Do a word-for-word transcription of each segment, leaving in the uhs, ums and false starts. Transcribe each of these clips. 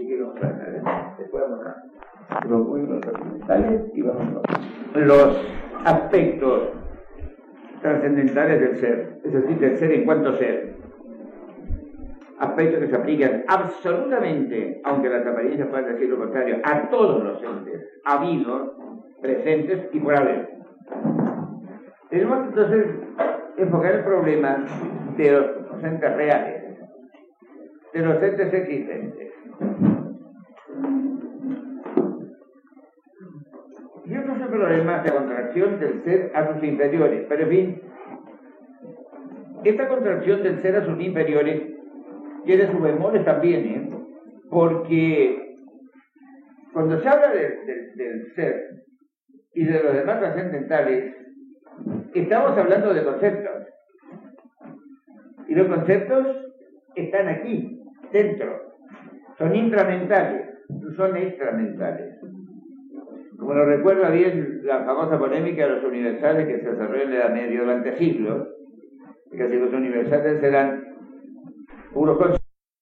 si quiero mostrar, después vamos a los muy trascendentales y vamos a los aspectos trascendentales del ser, es decir, del ser en cuanto ser. Aspectos que se aplican absolutamente, aunque las apariencias puedan decir lo contrario, a todos los entes habidos, presentes y por haber. Tenemos entonces enfocar el problema de los entes reales, de los entes existentes. Y otro es el problema de la contracción del ser a sus inferiores. Pero en fin, esta contracción del ser a sus inferiores tiene sus bemoles también, ¿eh? Porque cuando se habla de, de, del ser y de los demás trascendentales, estamos hablando de conceptos. Y los conceptos están aquí, dentro. Son intramentales, no son extramentales. Como lo recuerda bien la famosa polémica de los universales que se desarrolló en la Edad Media durante siglos, que si los universales eran puros conceptos,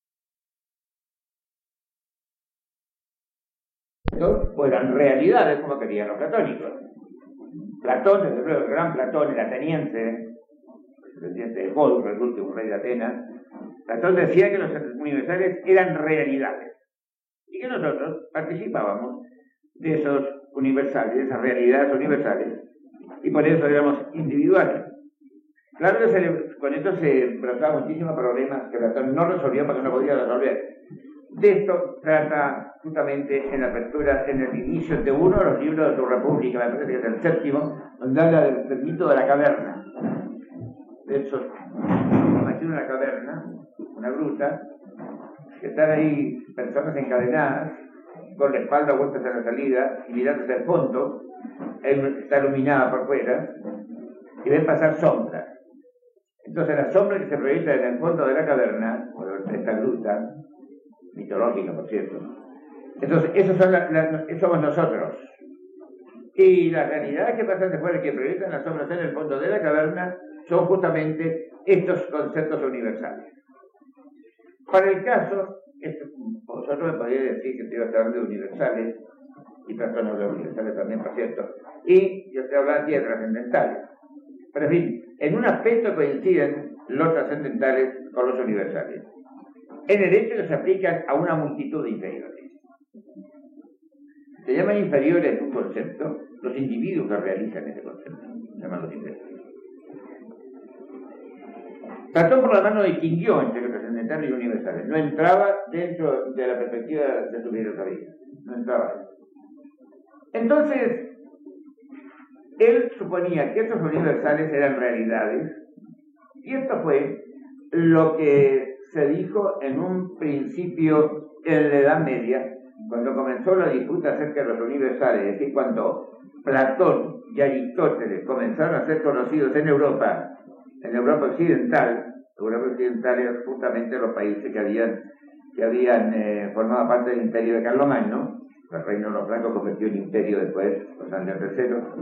o eran realidades como querían los platónicos. Platón, desde luego, el gran Platón, el ateniense, el ateniense de Codus, el último rey de Atenas, Platón decía que los universales eran realidades y que nosotros participábamos de esos universales, de esas realidades universales, y por eso éramos individuales. Claro que se le, con esto se trataban muchísimos problemas que Platón no resolvió porque no podía resolver. De esto trata justamente en la apertura, en el inicio de uno de los libros de su República, me parece que es el séptimo, donde habla del, del mito de la caverna. De hecho, imagina una caverna, una gruta, que están ahí personas encadenadas, con la espalda vuelta hacia la salida y mirando hacia el fondo, está iluminada por fuera, y ven pasar sombras. Entonces la sombra que se proyecta en el fondo de la caverna, o de esta gruta, mitológica por cierto, entonces esos son la, la, esos somos nosotros. Y las realidades que pasan después de que proyectan las sombras en el fondo de la caverna son justamente estos conceptos universales. Para el caso, esto, vosotros me podríais decir que estoy hablando de universales, y personas de universales también, por cierto, y yo estoy hablando aquí de trascendentales. Pero en fin, en un aspecto coinciden los trascendentales con los universales. En el hecho que se aplican a una multitud de inferiores. Se llaman inferiores en un concepto los individuos que realizan ese concepto. Se llaman los inferiores. Platón por la mano distinguió entre los trascendentales y universales. No entraba dentro de la perspectiva de su filosofía. No entraba ahí. Entonces, él suponía que estos universales eran realidades, y esto fue lo que se dijo en un principio en la Edad Media, cuando comenzó la disputa acerca de los universales, es decir, cuando Platón y Aristóteles comenzaron a ser conocidos en Europa, en Europa occidental. Europa occidental eran justamente los países que habían, que habían eh, formado parte del imperio de Carlomagno. El reino de los francos convirtió en imperio después, con San León tercero.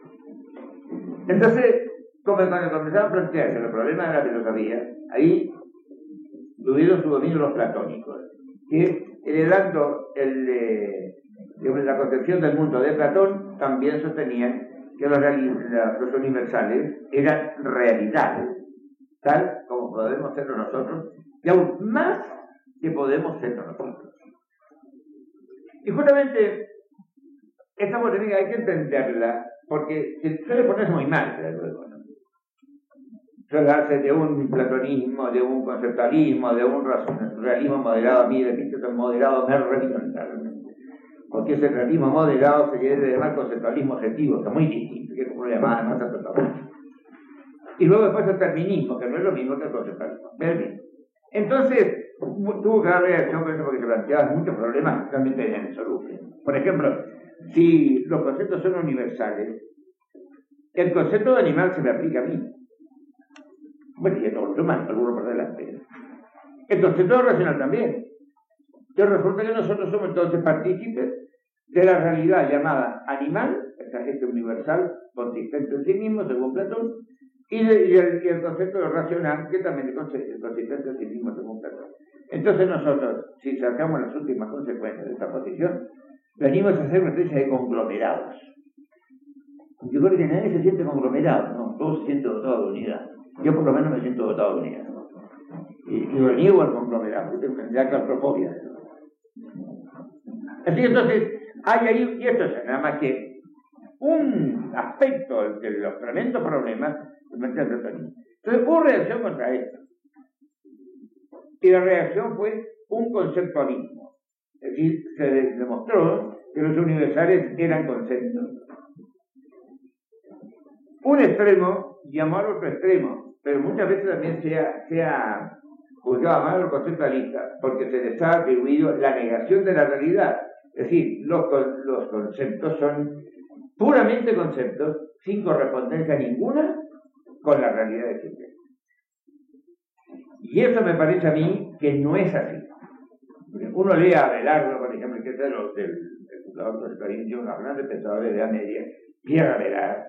Entonces, como cuando comenzaron a plantearse los problemas de la filosofía, ahí tuvieron su dominio los platónicos, que heredando el, eh, la concepción del mundo de Platón, también sostenían que los, los universales eran realidades, tal como podemos serlo nosotros, y aún más que podemos serlo nosotros. Y justamente esta polémica hay que entenderla, porque suele ponerse muy mal, desde luego, ¿no? Suele darse de un platonismo, de un conceptualismo, de un realismo moderado. A mí, de epíteto moderado me revienta, porque ese realismo moderado se quiere llamar conceptualismo objetivo, que es muy distinto, que es como lo llamaba más tanto tampoco. Y luego después el terminismo, que no es lo mismo que el conceptualismo. ¿Ven? Entonces, tuvo que dar reacción con eso porque se planteaban muchos problemas realmente insolubles. Por ejemplo, si los conceptos son universales, el concepto de animal se me aplica a mí. Bueno, y a todos los humanos, algunos por delante. El concepto racional también. Entonces resulta que nosotros somos entonces partícipes de la realidad llamada animal, esa gente universal, consistente en sí mismo, según Platón, y, de, y, el, y el concepto de racional, que también es consistente en sí mismo, según Platón. Entonces nosotros, si sacamos las últimas consecuencias de esta posición, venimos a hacer una especie de conglomerados. Yo creo que nadie se siente conglomerado, ¿no? Todos se sienten dotados de unidad. Yo por lo menos me siento dotado de unidad. Y, y lo niego al conglomerado, porque tengo una claustrofobia. Así entonces, hay ahí, y esto es nada más que un aspecto de los tremendos problemas de el platonismo. Entonces, hubo reacción contra esto. Y la reacción fue un conceptualismo. Es decir, se demostró que los universales eran conceptos. Un extremo llamó al otro extremo, pero muchas veces también se ha, se ha juzgado mal a los conceptualistas porque se les ha atribuido la negación de la realidad. Es decir, los, los conceptos son puramente conceptos, sin correspondencia ninguna con la realidad de existencia. Y eso me parece a mí que no es así. Uno lee a Abelardo, por ejemplo, que es de los del fundador del conceptualismo, unos grandes pensadores de la media, Pierre Abelard.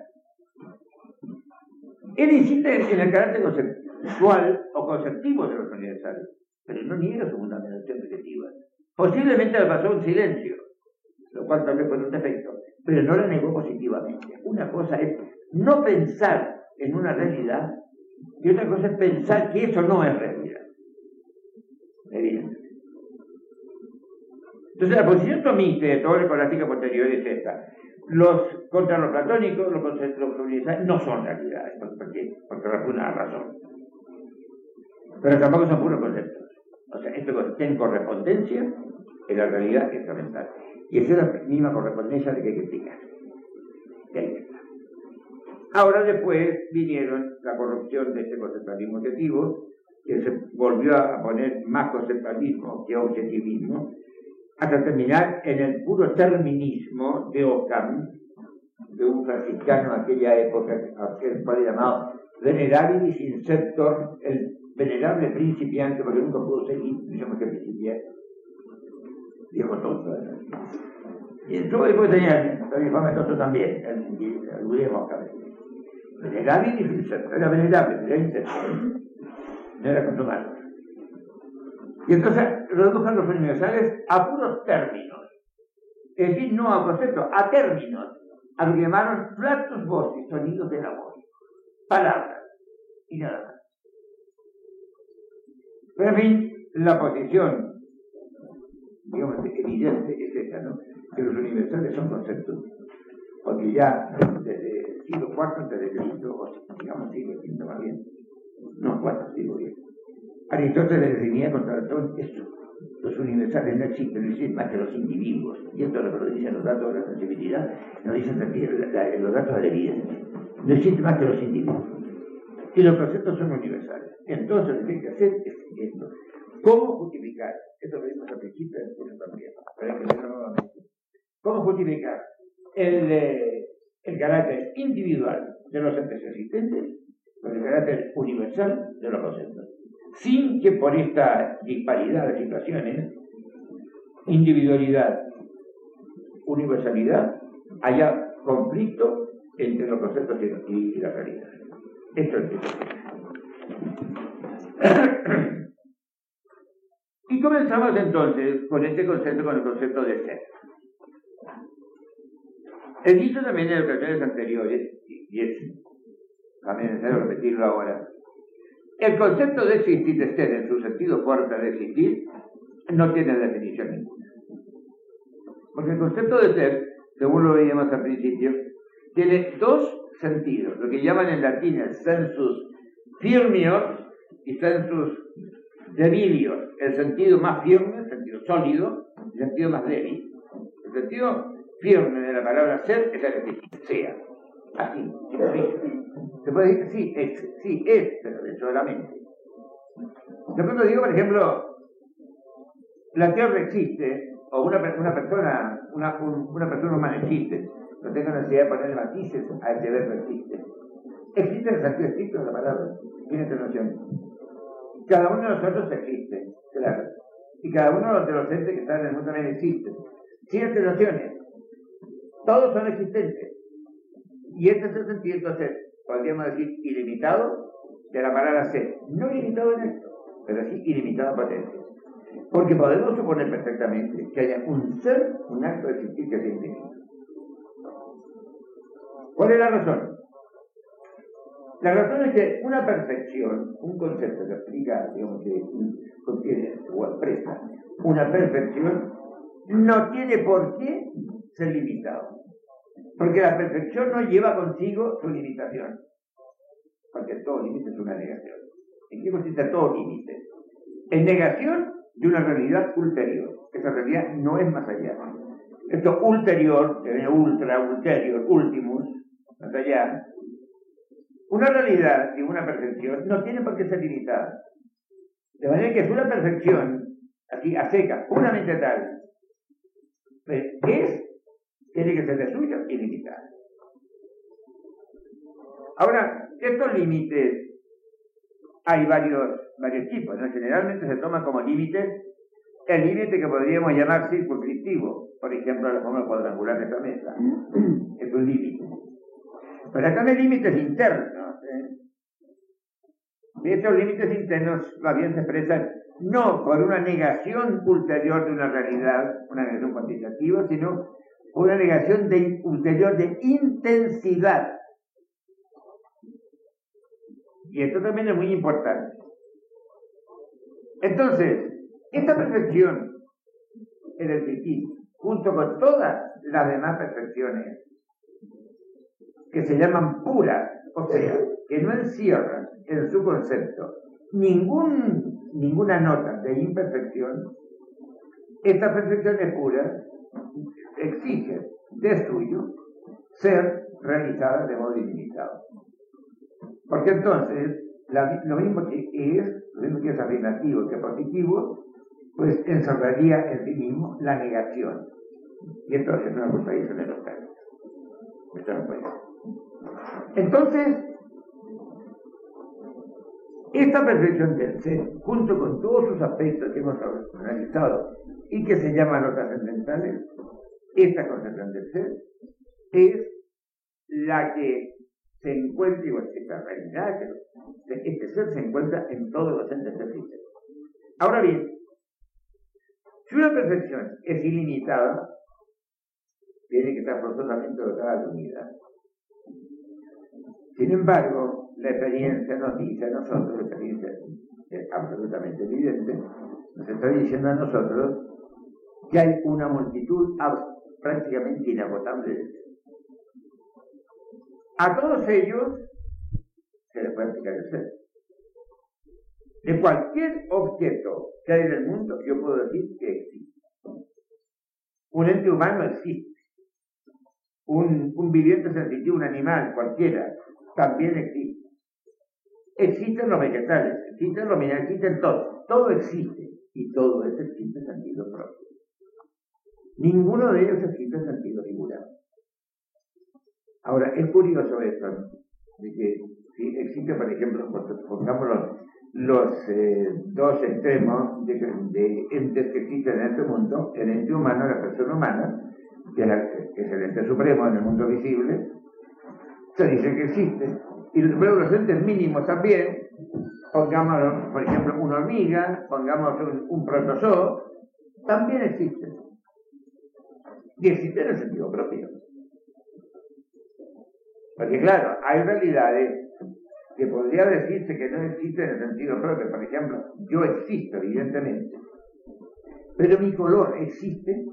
Él insiste en el carácter conceptual o conceptivo de los universales, pero no niega su fundamentación objetiva. Posiblemente le pasó un silencio, lo cual tal vez fue un defecto, pero no la negó positivamente. Una cosa es no pensar en una realidad y otra cosa es pensar que eso no es realidad. Evidente. Entonces la posición tomista de toda la escolástica posterior es esta. Los, contra los platónicos, los conceptos universales no son realidades. ¿Por qué? Porque por una razón. Pero tampoco son puros conceptos. O sea, esto tiene correspondencia en la realidad instrumental. Y esa es la misma correspondencia de que hay que explicar. Y ahí está. Ahora después vinieron la corrupción de este conceptualismo objetivo, que se volvió a poner más conceptualismo que objetivismo, hasta terminar en el puro terminismo de Ockham, de un franciscano en aquella época, el cual era llamado Venerabilis Inceptor, el venerable principiante, porque nunca pudo ser digamos que principiante, viejo tonto. ¿eh? Y entonces después tenía el infame tonto también, el William Ockham. Venerabilis Inceptor, era venerable, era Inceptor, no era consumado. Y entonces reducen los universales a puros términos, es decir, no a conceptos, a términos, a lo que llamaron flatus vocis, sonidos de la voz, palabras, y nada más. Pero en fin, la posición, digamos, evidente es esta, ¿no? Que los universales son conceptos, porque ya desde el siglo cuarto antes de Cristo, o digamos siglo quinto más bien, no, cuarto, siglo diez, Aristóteles definía contra todo esto. Los universales no existen, no existen más que los individuos. Y esto es lo que lo dicen los datos de la sensibilidad, nos dicen los datos de la evidencia. No existen más que los individuos. Y los conceptos son universales. Entonces lo que hay que hacer es esto. ¿Cómo justificar? Esto lo vimos al principio del curso también. Pero hay que verlo nuevamente. ¿Cómo justificar el, eh, el carácter individual de los entes existentes con el carácter universal de los conceptos? Sin que por esta disparidad de situaciones, individualidad, universalidad, haya conflicto entre los conceptos y la realidad. Esto es eso. Y comenzamos entonces con este concepto, con el concepto de ser. He dicho también en ocasiones anteriores, y es también necesario repetirlo ahora, el concepto de existir, de ser, en su sentido fuerte de existir, no tiene definición ninguna. Porque el concepto de ser, según lo veíamos al principio, tiene dos sentidos, lo que llaman en latín el sensus firmior y sensus debilior, el sentido más firme, el sentido sólido, el sentido más débil. El sentido firme de la palabra ser es el que sea, así, sí. Se puede decir que sí, es, sí, es, pero dentro de la mente. De pronto digo, por ejemplo, la Tierra existe, o una, una persona, una, un, una persona humana existe, no tengo necesidad de ponerle matices a este verbo existe. Existe en el sentido estricto de la palabra, tiene esta noción. Cada uno de nosotros existe, claro. Y cada uno de los entes que están en el mundo también existe. Tiene estas nociones. Todos son existentes. Y este es el sentido, entonces, podríamos decir ilimitado de la palabra ser. No ilimitado en esto, pero sí ilimitado en potencia. Porque podemos suponer perfectamente que haya un ser, un acto de existir que sea infinito. ¿Cuál es la razón? La razón es que una perfección, un concepto que explica, digamos, que contiene o expresa una perfección, no tiene por qué ser limitado. Porque la perfección no lleva consigo su limitación. Porque todo límite es una negación. ¿En qué consiste todo límite? En negación de una realidad ulterior. Esa realidad no es más allá. Esto ulterior, que viene ultra, ulterior, ultimus, más allá, una realidad y una perfección no tiene por qué ser limitada. De manera que es una perfección, así a seca, puramente tal, es, tiene que ser de suyo ilimitada. Ahora, estos límites hay varios, varios tipos, ¿no? Generalmente se toma como límite el límite que podríamos llamar circunscriptivo, por ejemplo, la forma cuadrangular de esta mesa. Es un límite. Pero acá hay límites internos. ¿eh? De estos límites internos, más bien se expresan no por una negación ulterior de una realidad, una negación cuantitativa, sino por una negación de, ulterior de intensidad. Y esto también es muy importante. Entonces, esta perfección en el psiquismo, junto con todas las demás perfecciones que se llaman puras, o sea, que no encierran en su concepto ningún, ninguna nota de imperfección, estas perfecciones puras exigen de suyo ser realizadas de modo ilimitado. Porque entonces, la, lo mismo que es, lo mismo que es afirmativo que positivo, pues encerraría en sí mismo la negación. Y esto es una contradicción de los términos. Esto no puede ser. Entonces, esta perfección del ser, junto con todos sus aspectos que hemos analizado y que se llaman los trascendentales, esta concepción del ser es la que se encuentra, igual que esta realidad, que este ser se encuentra en todos los entes existentes. Ahora bien, si una perfección es ilimitada, tiene que estar forzosamente dotada de unidad. Sin embargo, la experiencia nos dice a nosotros, la experiencia es absolutamente evidente, nos está diciendo a nosotros que hay una multitud prácticamente inagotable de seres. A todos ellos se les puede aplicar el ser. De cualquier objeto que hay en el mundo, yo puedo decir que existe. Un ente humano existe. Un, un viviente sensitivo, un animal, cualquiera, también existe. Existen los vegetales, existen los minerales, existen todo. Todo existe. Y todo eso existe en sentido propio. Ninguno de ellos existe en sentido figurado. Ahora, es curioso esto, ¿no? De que si existe, por ejemplo, pongamos los, los eh, dos extremos de, de entes que existen en este mundo, el ente humano, la persona humana, que es, la, que es el ente supremo en el mundo visible, se dice que existe. Y luego los entes mínimos también, pongamos, por ejemplo, una hormiga, pongamos un, un protozoo, también existen. Y existen en el sentido propio. Porque claro, hay realidades que podría decirse que no existen en el sentido propio. Por ejemplo, yo existo, evidentemente, pero mi color existe.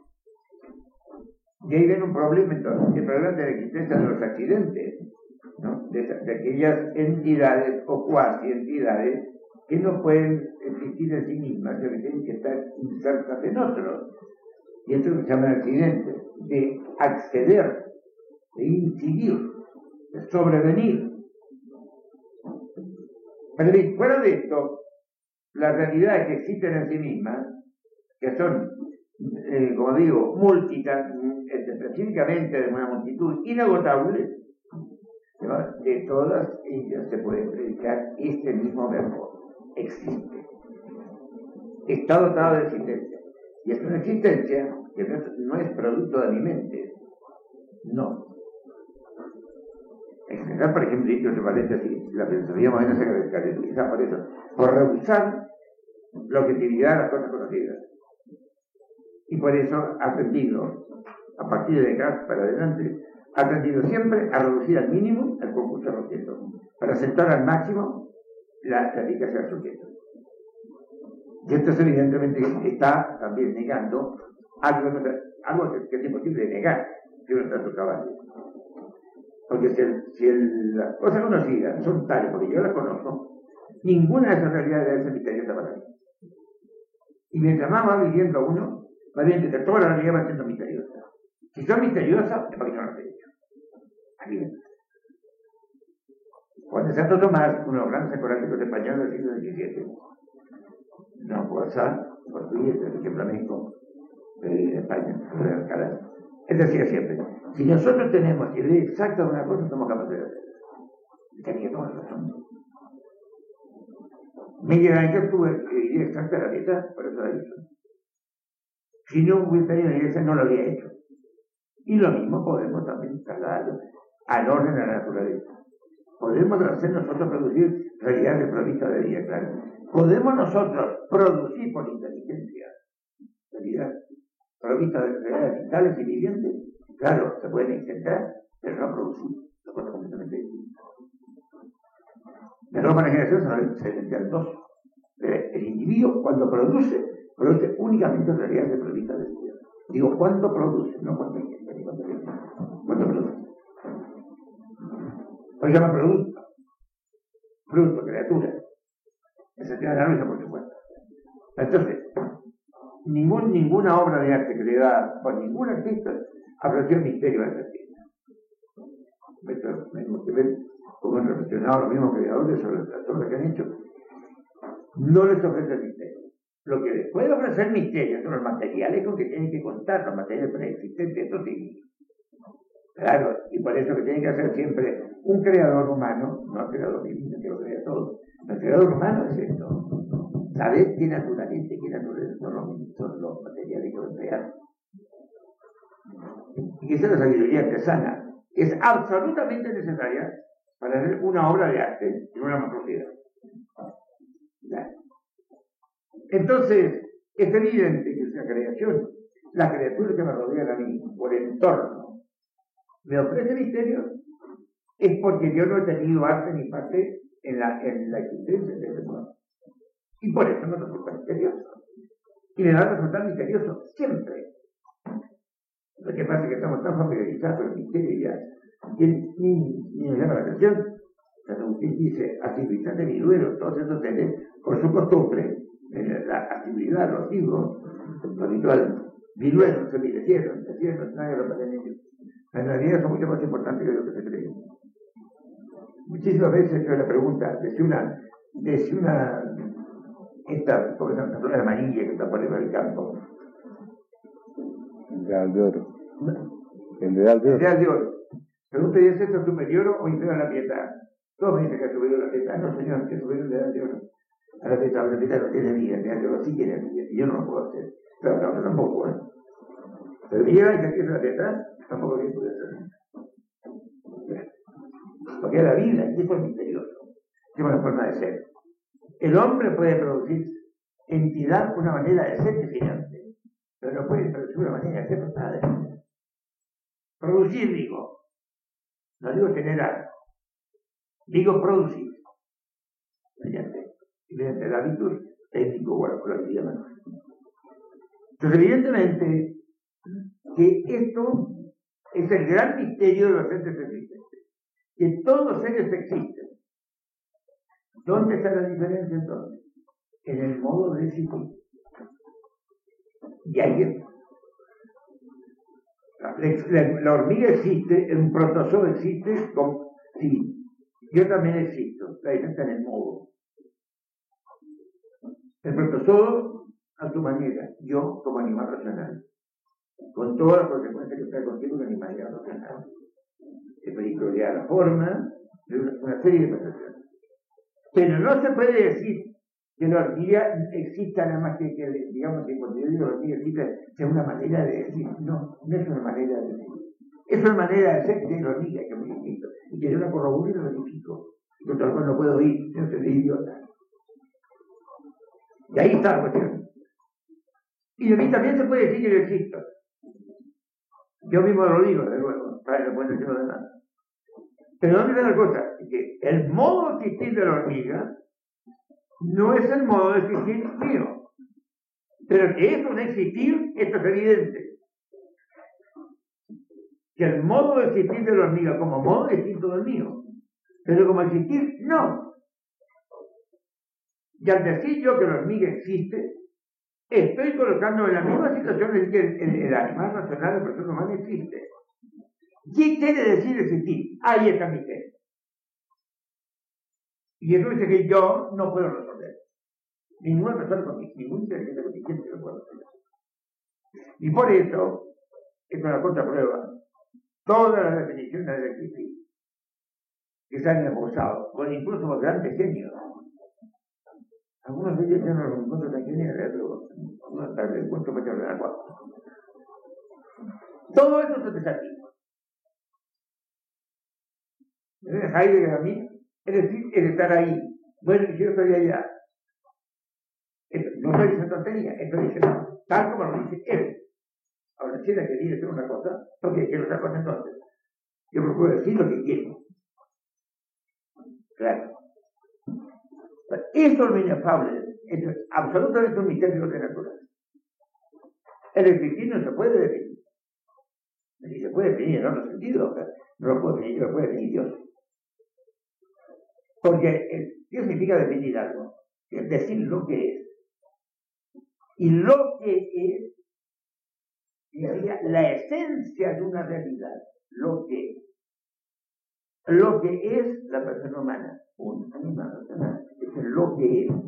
Y ahí viene un problema entonces, el problema de la existencia de los accidentes, ¿no? de, de aquellas entidades o cuasi entidades que no pueden existir en sí mismas, sino que tienen que estar insertas en otros. Y esto se llama accidente, de acceder, de incidir, de sobrevenir. Pero bien, fuera de esto, las realidades que existen en sí mismas, que son, eh, como digo, múltiples, específicamente de una multitud inagotable, ¿no? De todas ellas se puede predicar este mismo verbo: existe. Está dotado de existencia. Y es una existencia que no es, no es producto de mi mente. No. En general, por ejemplo, dicho se parece así, la filosofía moderna se caracteriza por eso, por rehusar la objetividad de las cosas conocidas. Y por eso ha tendido, a partir de Descartes para adelante, ha tendido siempre a reducir al mínimo el concurso de objetos, para aceptar al máximo la, la eficacia del sujeto. Y esto es evidentemente está también negando algo, algo que, que es imposible de negar si uno está a su caballo. Porque si, el, si el, las cosas conocidas son tales, porque yo las conozco, ninguna de esas realidades debe ser misteriosa para mí. Y mientras más va viviendo uno, va viendo que toda la realidad va siendo misteriosa. Si son misteriosas, es porque yo no las he hecho. Aquí ven. Juan de Santo Tomás, uno de los grandes escolásticos españoles del siglo diecisiete, no Guasá, portugués, de flamenco, de España, de Alcalá. Él decía siempre, si nosotros tenemos idea exacta de una cosa, somos capaces de hacerlo. Y tenía toda la razón. Miguel Ángel tuvo idea exacta de la dieta, por eso la hizo. Si no hubiera tenido idea exacta, no lo habría hecho. Y lo mismo podemos también trasladarlo al orden de la naturaleza. Podemos hacer nosotros producir realidades provistas de vida, claro. Podemos nosotros producir por inteligencia realidad provista de realidades vitales y vivientes. Claro, se pueden intentar, pero no producir. Son cosas completamente distintas. De nuevo, para la generación se evidencian dos. El individuo, cuando produce, produce únicamente realidades provistas de vida. Digo, ¿cuánto produce? No cuánto intenta, ni cuánto intenta. ¿Cuánto produce? Hoy se llama producto. Fruto, criatura. Ese tiene la lucha, por supuesto. Entonces, ningún, ninguna obra de arte creada por ningún artista ofreció el misterio a ese artista. Esto tenemos que ver cómo han reflexionado los mismos creadores sobre las obras que han hecho. No les ofrece el misterio. Lo que les puede ofrecer misterio son los materiales con que tienen que contar, los materiales preexistentes, eso sí. Claro, y por eso que tiene que hacer siempre un creador humano, no el creador divino que lo crea todo. El creador humano es esto. Saber qué naturaleza, qué naturaleza son los, son los materiales que van a crear. Y esa es la sabiduría artesana. Es absolutamente necesaria para hacer una obra de arte en una macrocidad. Entonces, es evidente que esa creación, la criatura que me rodea a mí, por el entorno, me ofrece misterio, es porque yo no he tenido arte ni parte en la, en la existencia de ese mundo. Y por eso me resulta misterioso. Y me va a resultar misterioso siempre. Lo que pasa es que estamos tan familiarizados con el misterio ya, que ni, ni me llama la atención. San Agustín dice, asiduidad de Viluero, todos estos seres, por su costumbre, la asiduidad, los libros, lo habitual, Viluero, se envilecieron, se hicieron, nadie lo pasa en ellos. En realidad son mucho más importantes que lo que se cree. Muchísimas veces yo la pregunta, de si una, de si una, esta, como se llama, la flor amarilla que está por arriba del campo. El real de oro. El real de oro. El real de oro. Pregunta, ¿y es esto superior o inferior a la piedad? Todos me dicen que es superior a la piedad. No, señor, que es superior al real de oro. A la piedad, la piedad no tiene vida, el real de oro sí tiene vida, y yo no lo puedo hacer. Pero no, tampoco, ¿eh? Pero llega y que es la piedad, tampoco bien puede hacer. Porque es la vida, y eso es misterioso. Es una forma de ser. El hombre puede producir entidad una manera de ser definante, pero no puede producir una manera de ser total. Producir, digo. No digo generar. Digo producir. Mediante, mediante el hábito técnico o la colectividad manual. Entonces, evidentemente, que esto es el gran misterio de los entes existentes. Que todos los seres existen. ¿Dónde está la diferencia entonces? En el modo de existir. Y ahí es. La, la, la hormiga existe, un protozoo existe, con, sí. Yo también existo. La diferencia en el modo. El protozoo a su manera. Yo como animal racional. Con todas las consecuencias que trae contigo un animal racional. El peligro de la forma, de una, una serie de percepciones. Pero no se puede decir que la hormiga exista nada más que, que digamos que cuando yo digo la hormiga exista sea una manera de decir, no, no es una manera de decir. Es una manera de ser de la hormiga, que es muy distinto. Y que yo la corroboro y lo verifico. Y contra lo cual no puedo ir, no soy de idiota. Y ahí está la cuestión. Y de mí también se puede decir que yo existo. Yo mismo lo digo, de nuevo, para que no pueden decirlo de nada. Pero ¿dónde está la cosa? Que el modo de existir de la hormiga no es el modo de existir mío. Pero que es un existir, esto es evidente. Que el modo de existir de la hormiga como modo distinto del mío. Pero como existir, no. Y al decir yo que la hormiga existe, estoy colocándome en la misma situación en que el, el, el animal racional, la persona humana, existe. ¿Qué quiere decir existir? Ahí está mi tema. Y eso dice que yo no puedo resolver. Ninguna persona con ningún inteligente contingente lo puede resolver. Y por eso, es una contraprueba, todas las definiciones de existir que se han esbozado, con incluso los grandes genios. Algunos de ellos ya no los encuentro tan geniales, pero algunas tarde encuentro que te hablan cuatro. Todo eso es desafío. Heidegger a mí, es decir, es estar ahí. Bueno, yo estoy allá. Esto, no estoy diciendo tontería, estoy diciendo tal como lo dice él. Ahora, si él quiere decir una cosa, ¿por qué quiere otra cosa entonces? Yo procuro decir lo que quiero. Claro. Esto es lo inefable, esto es absolutamente un misterio de naturaleza. El existir no se puede definir. Si se puede definir en otro sentido, no lo puede definir, lo puede definir Dios. Porque ¿qué significa definir algo? Es decir lo que es. Y lo que es sería la esencia de una realidad. Lo que es. Lo que es la persona humana. Un animal racional. Es lo que es.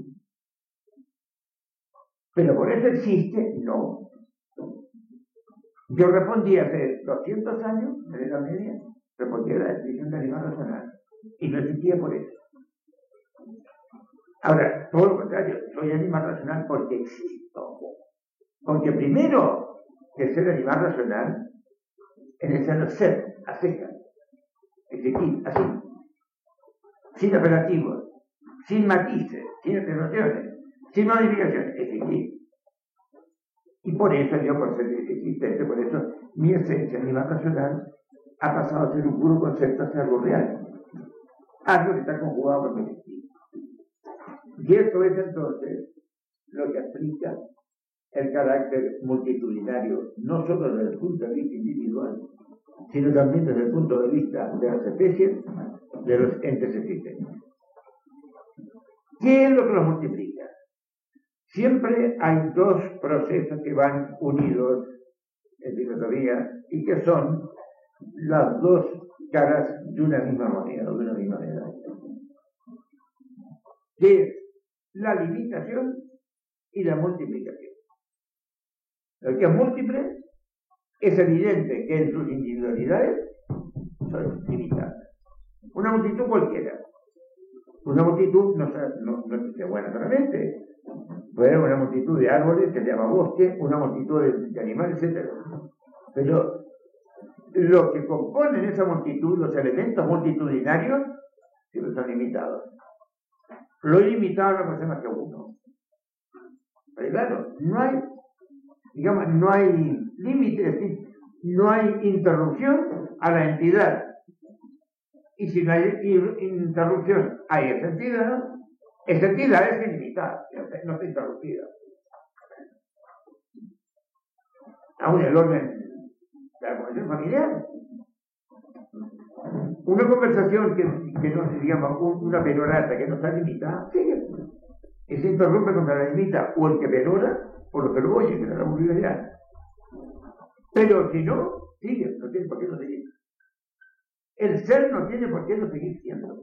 Pero por eso existe, no. Yo respondí hace doscientos años, en la media, respondí a la definición de animal racional. Y no existía por eso. Ahora, todo lo contrario, soy animal racional porque existo. Porque primero, el ser animal racional es el ser, ser a secas, existir, así, sin apelativos, sin matices, sin atenuaciones, sin modificaciones, existir. Y por eso yo, por ser existente, por eso mi esencia animal racional ha pasado a ser un puro concepto hacia algo real. Algo que está conjugado con mi existir. Y esto es entonces lo que explica el carácter multitudinario, no solo desde el punto de vista individual, sino también desde el punto de vista de las especies, de los entes existentes. ¿Qué es lo que los multiplica? Siempre hay dos procesos que van unidos en filosofía y que son las dos caras de una misma moneda, de una misma medalla. Que es la limitación y la multiplicación. Lo que es múltiple es evidente que en sus individualidades son limitadas. Una multitud cualquiera. Una multitud no, no, no es que sea buena solamente. Puede haber una multitud de árboles que se llama bosque, una multitud de, de animales, etcétera. Pero lo que componen esa multitud, los elementos multitudinarios, siempre son limitados. Lo ilimitado no puede ser más que uno. Pero claro, no hay, digamos, no hay límite, es decir, no hay interrupción a la entidad. Y si no hay interrupción, hay esa entidad. Esa entidad es ilimitada, no está interrumpida. Aún el orden de la conversación familiar. Una conversación que, que no se llama una perorata, que no está limitada, sigue. Y se interrumpe cuando la limita o el que perora o lo que lo oye, que no la aburrida ya. Pero si no, sigue, no tiene por qué no seguir. El ser no tiene por qué no seguir siendo.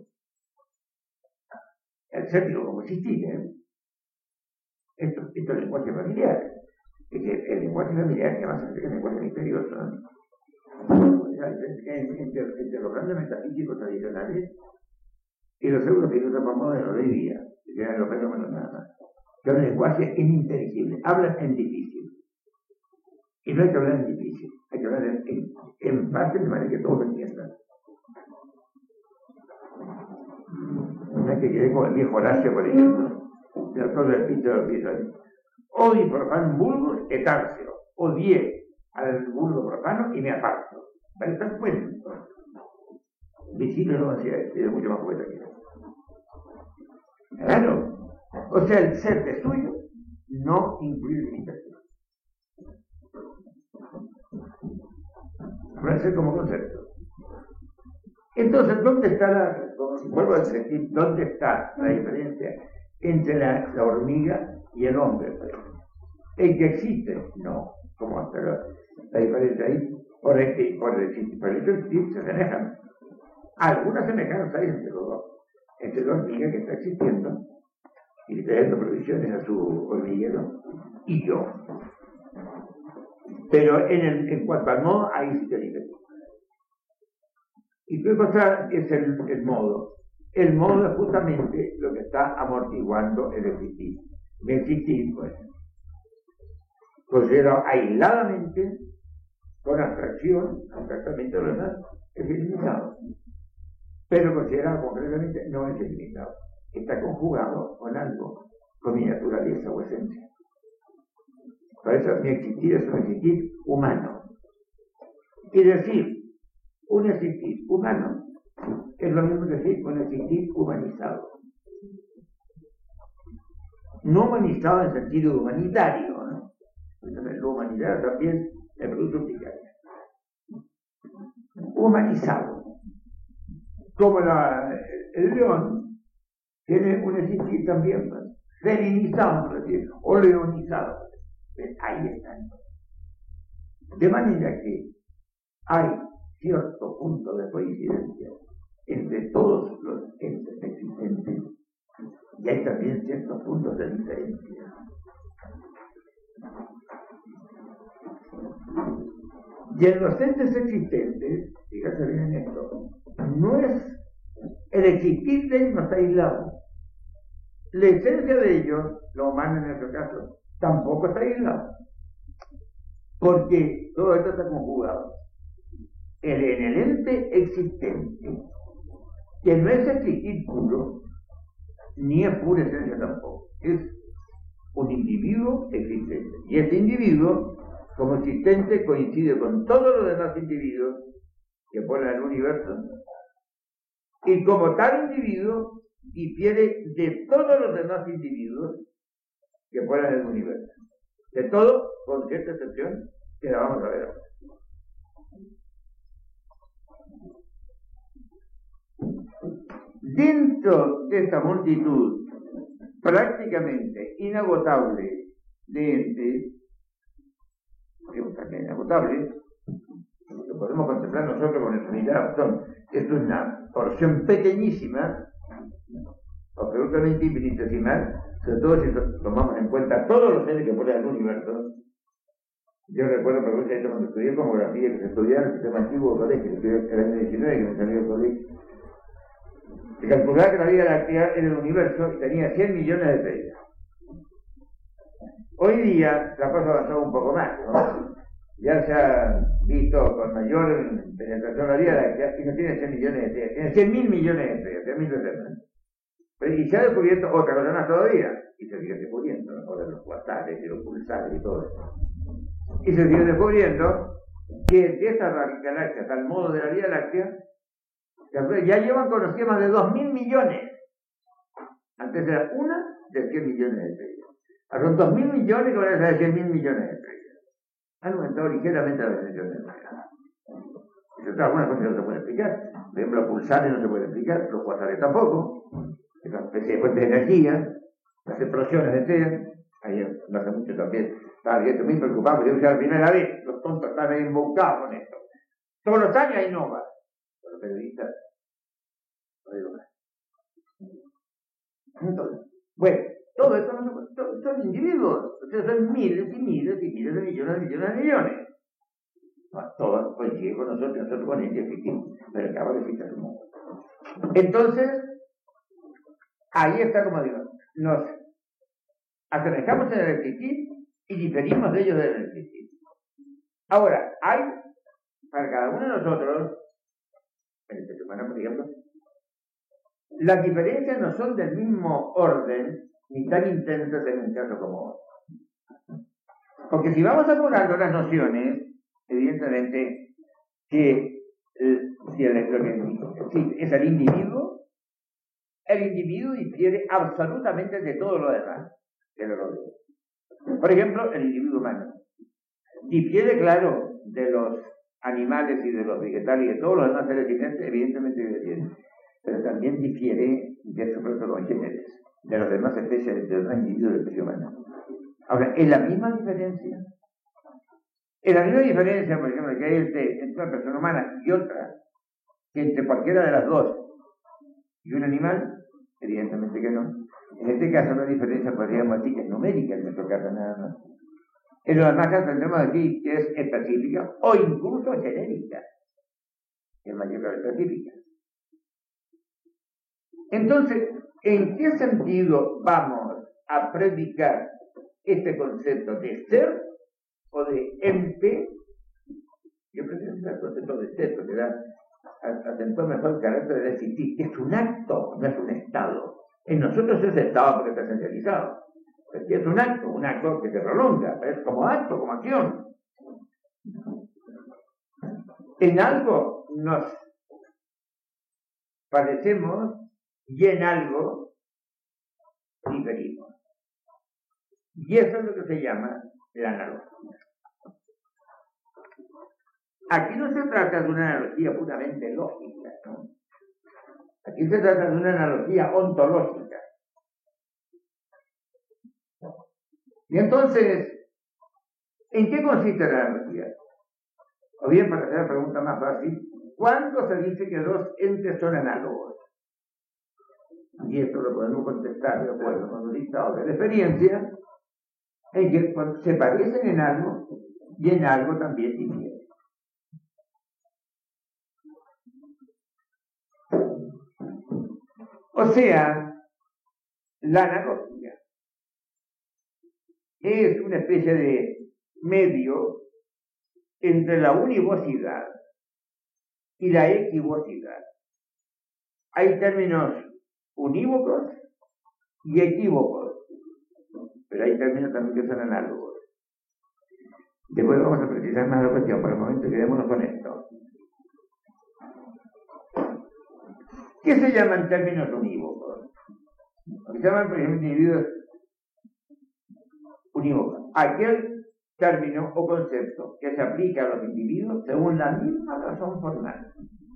El ser, digo, como existir, ¿eh? Esto, esto es el lenguaje familiar. Es que el lenguaje familiar que más hace que el lenguaje misterioso, ¿no? Entre, entre los grandes metafísicos tradicionales y los eurofilósofos modernos de hoy día, que eran los fenómenos nada más, que el lenguaje es ininteligible, hablan en difícil. Y no hay que hablar en difícil, hay que hablar en, en, en fácil de manera que todos lo entiendan. No es que quede como el viejo Horacio, por ejemplo, del propio espíritu de los pies. Odi profanum vulgus et arceo. Odié al vulgo profano y me aparto. Para estar cuento. Virgilio no hacía esto, era mucho más poeta que yo. Claro. O sea, el ser de suyo no incluye limitación. Para ser como concepto. Entonces, ¿dónde está la, vuelvo a decir, dónde está la diferencia entre la, la hormiga y el hombre? ¿En que existe? No. ¿Cómo hasta la, la diferencia ahí? Por el, por el existir, por el hecho de existir se asemejan. Algunas semejanzas hay entre los dos. Entre la hormiga que está existiendo y trayendo provisiones a su hormiguero y yo. Pero en, el, en cuanto al modo, ahí sí que diferencia. Y qué cosa es el, el modo. El modo es justamente lo que está amortiguando el existir. El existir, pues, considerado aisladamente, con abstracción, abstractamente lo demás, es ilimitado. Pero considerado concretamente no es ilimitado. Está conjugado con algo, con mi naturaleza o esencia. Por eso mi existir es un existir humano. Y decir un existir humano es lo mismo que decir un existir humanizado. No humanizado en sentido humanitario, ¿no? Entonces, la humanidad también me produce urticaria. Humanizado. Como la, el león tiene un existir también, ¿no? Felinizado, es decir, o leonizado. Ahí están. De manera que hay cierto punto de coincidencia entre todos los entes existentes y hay también ciertos puntos de diferencia. Y en los entes existentes, fíjate bien en esto, no es el existir de ellos no está aislado. La esencia de ellos, lo humano en nuestro caso, tampoco está aislado. Porque todo esto está conjugado. El, en el ente existente, que no es existir puro, ni es pura esencia tampoco, es un individuo existente. Y este individuo, como existente, coincide con todos los demás individuos que ponen el universo, y como tal individuo, difiere de todos los demás individuos que ponen el universo. De todo, con cierta excepción, que la vamos a ver ahora. Dentro de esta multitud prácticamente inagotable de entes, digamos también inagotables, lo podemos contemplar nosotros con nuestra mirada, son, esto es una porción pequeñísima, absolutamente infinitesimal, sobre todo si tomamos en cuenta todos los seres que ponen el universo. Yo recuerdo, por ejemplo, cuando estudié cosmografía, que se estudiaba el sistema antiguo de colegio, que estudié en el año diecinueve, que me salió el colegio, se calculaba que la Vía Láctea en el universo y tenía cien millones de estrellas. Hoy día la cosa ha avanzado un poco más, ¿no? Ya se ha visto con mayor penetración la Vía Láctea y no tiene cien millones de estrellas, tiene cien mil millones de estrellas, cien mil estrellas. Y se ha descubierto otra cosa más todavía, y se sigue descubriendo, ¿no? De los cuasares, de los pulsares y todo eso. Y se sigue descubriendo que de estas galaxias al modo de la Vía Láctea, ya llevan conocido más de dos mil millones. Antes era una de cien millones de estrellas. Ahora son dos mil millones que van a ser cien mil millones de estrellas. Han aumentado ligeramente la dimensión de estrellas. Eso algunas cosas no se pueden explicar. Por ejemplo, los pulsares no se pueden explicar, los cuasares tampoco. Esa especie de fuentes de energía, las explosiones de estrellas. Ayer, no hace mucho también, estaba viendo muy preocupado, porque yo la primera vez, los tontos están ahí embaucados con esto. Todos los años hay novas. Los periodistas, no digo más. Entonces, bueno, todo esto no son, son individuos, o sea, son miles y miles y miles de millones de millones de millones. Bueno, todos coinciden con nosotros, nosotros con ellos existimos, pero acaba de existir un mundo. Entonces, ahí está como digo, nos asemejamos en el existir y diferimos de ellos en el existir. Ahora, hay, para cada uno de nosotros, en esta semana, por ejemplo, las diferencias no son del mismo orden ni tan intensas en un caso como otro. Porque si vamos apurando las nociones, evidentemente, que, eh, si el, lo que si es el individuo, el individuo difiere absolutamente de todo lo demás que lo rodea. Por ejemplo, el individuo humano difiere, claro, de los animales y de los vegetales y de todos los demás seres vivientes, evidentemente difiere, pero también difiere de sus protocongéneres, de las demás especies, de los demás individuos de la especie humana. Ahora, ¿es la misma diferencia? ¿Es la misma diferencia, por ejemplo, que hay entre, entre una persona humana y otra, que entre cualquiera de las dos y un animal? Evidentemente que no. En este caso la diferencia podríamos decir que es numérica, en nuestro caso nada más. En los demás casos tendremos decir que es específica o incluso genérica, en mayor grado específica. Entonces, ¿en qué sentido vamos a predicar este concepto de ser o de ente? Yo prefiero el concepto de ser, porque da acentúa mejor el carácter de existir, que es un acto, no es un estado. En nosotros es estado porque está esencializado. Aquí es un acto, un acto que se prolonga, es como acto, como acción. En algo nos parecemos y en algo diferimos. Y eso es lo que se llama la analogía. Aquí no se trata de una analogía puramente lógica, ¿no? Aquí se trata de una analogía ontológica. Y entonces, ¿en qué consiste la analogía? O bien, para hacer la pregunta más fácil, ¿cuándo se dice que dos entes son análogos? Y esto lo podemos contestar de acuerdo con los dictados de la experiencia, en que se parecen en algo y en algo también difieren. O sea, la analogía es una especie de medio entre la univocidad y la equivocidad. Hay términos unívocos y equívocos, pero hay términos también que son análogos. Después vamos a precisar más la cuestión, por el momento quedémonos con esto. ¿Qué se llaman términos unívocos? Lo que se llaman, por ejemplo, individuos unívocos. Aquel término o concepto que se aplica a los individuos según la misma razón formal.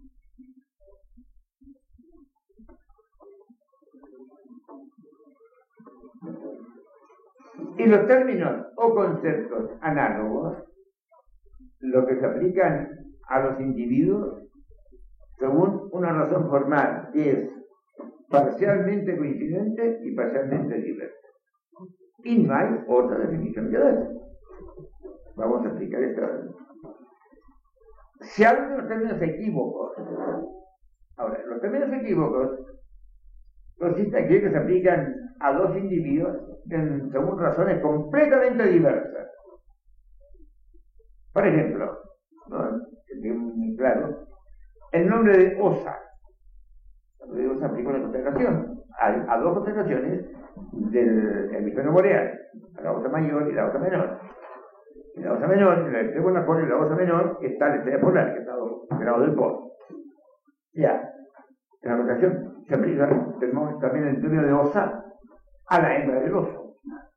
Y los términos o conceptos análogos, lo que se aplican a los individuos según una razón formal que es parcialmente coincidente y parcialmente diversa. Y no hay otra definición que dar. Vamos a explicar esto. Se habla de los términos equívocos. Ahora, los términos equívocos consiste en aquellos que se aplican a dos individuos en, según razones completamente diversas. Por ejemplo, ¿no? Claro, el nombre de Osa. El nombre de Osa aplica una constelación a, a dos constelaciones del hemisferio boreal, a la Osa mayor y la Osa menor. En la Osa menor, en el extremo de la polar y la Osa menor, está la estrella polar, que está al grado del polo. Ya, en la rotación se aplica también el término de Osa a la hembra del oso.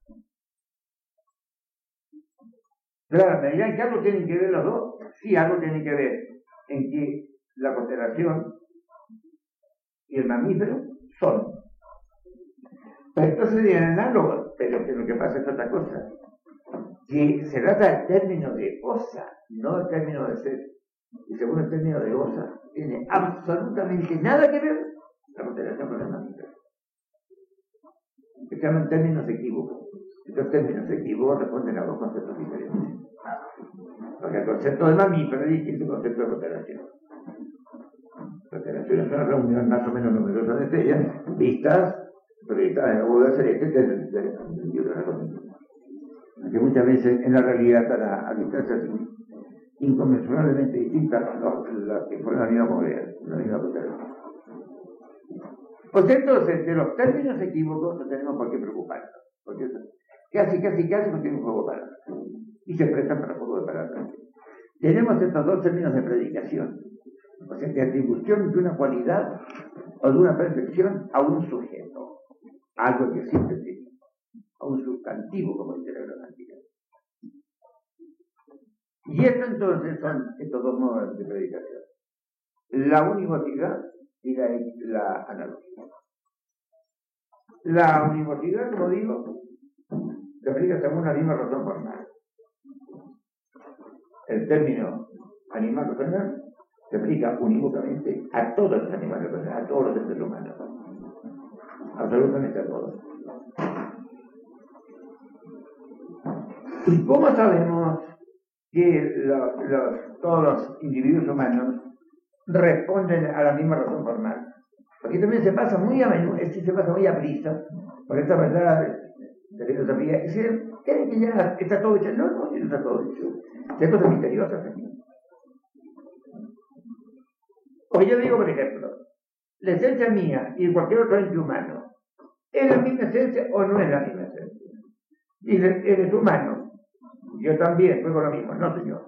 Claro, me dirán que algo tienen que ver los dos. Sí, algo tienen que ver en que la constelación y el mamífero son. Pero entonces serían análogos, pero que lo que pasa es otra cosa. Que se trata del término de Osa, no del término de ser. Y según el término de Osa, tiene absolutamente nada que ver la constelación con el mamífero. Se llaman términos equívocos. Estos términos equívocos responden a dos conceptos diferentes. Porque el concepto del mamífero es distinto al concepto de constelación. Constelación es una reunión más o menos numerosa de estrellas vistas, proyectadas en la bóveda celeste del libro de la constelación. Que muchas veces en la realidad están a, a distancias inconmensurablemente distintas a las que fueron la misma bóveda, la misma constelación. Pues entonces, de los términos equívocos no tenemos por qué preocuparnos, porque casi, casi, casi no tiene un juego para y se prestan para juego de palabras. Tenemos estos dos términos de predicación, o sea, de atribución de una cualidad o de una perfección a un sujeto, algo que existe, sí, a un sustantivo, como dice la gramática. Y esto entonces son estos dos modos de predicación: la univocidad y la, la analogía. La univocidad, como digo, se aplica según una misma razón formal. El término animal racional se aplica unívocamente a todos los animales racionales, a todos los seres humanos, absolutamente a todos. ¿Y cómo sabemos que lo, los, todos los individuos humanos responden a la misma razón formal? Porque también se pasa muy a menudo, es decir, se pasa muy a prisa, por esta verdad de filosofía, y se creen que ya está todo hecho. No, no, no está todo hecho. Hay cosas misteriosas aquí. O yo digo, por ejemplo, la esencia mía y cualquier otro ente humano, ¿es la misma esencia o no es la misma esencia? Y eres humano, yo también juego lo mismo. No, señor.